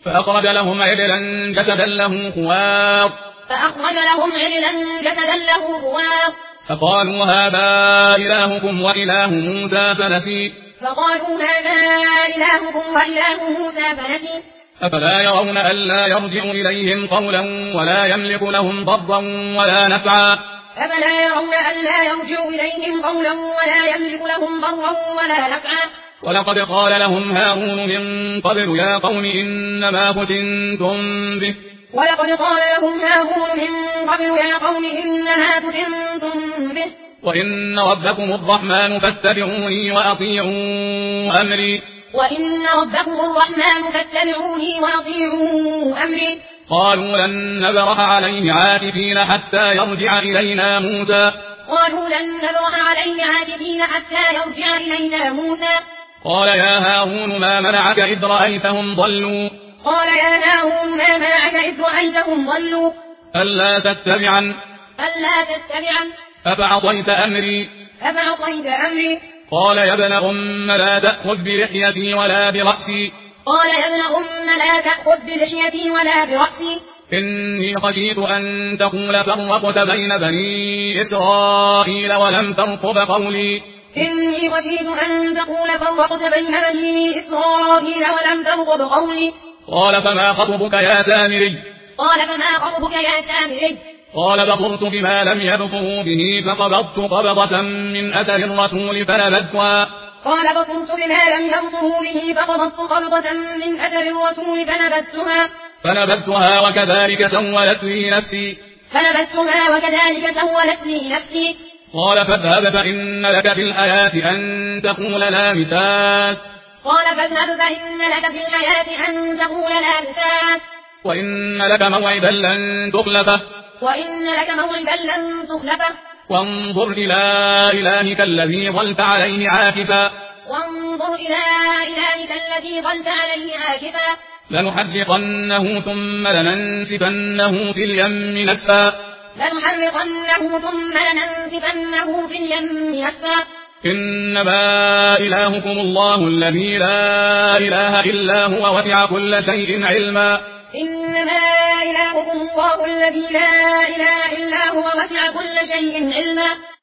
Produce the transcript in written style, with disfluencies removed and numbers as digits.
فأخرج لهم عجلا جسدا له خوار فقالوا هذا إلهكم وإله موسى فنسي أفلا يرون ألا يرجع إليهم قولا ولا يملك لهم ضرا ولا نفعا ولقد قال لهم هارون من قبل يا قوم إنما فتنتم به وإن ربكم الرحمن فاتبعوني وأطيعوا أمري قالوا لن نبرح عليه عاكفين حتى يرجع إلينا موسى قال يا هارون ما منعك إذ رأيتهم ضلوا ألا تتبعن أفعصيت أمري قال يا ابن أم لا تأخذ بلحيتي ولا برأسي إني خشيت أن تقول فرقت بين بني إسرائيل ولم ترقب قولي قال فما خطبك يا سامري قال بصرت بما لم يبصروا به فقبضت قبضة من أثر الرسول فنبذتها وكذلك سولت لي نفسي قال فاذهب فإن لك في الحياة أن تقول لا مساس وإن لك موعدا لن تخلفه وانظر إلى إلهك الذي ظلت عليه عاكفا لنحرقنه ثم لننسفنه في اليم نسفا إنما إلهكم الله الذي لا إله إلا هو وسع كل شيء علما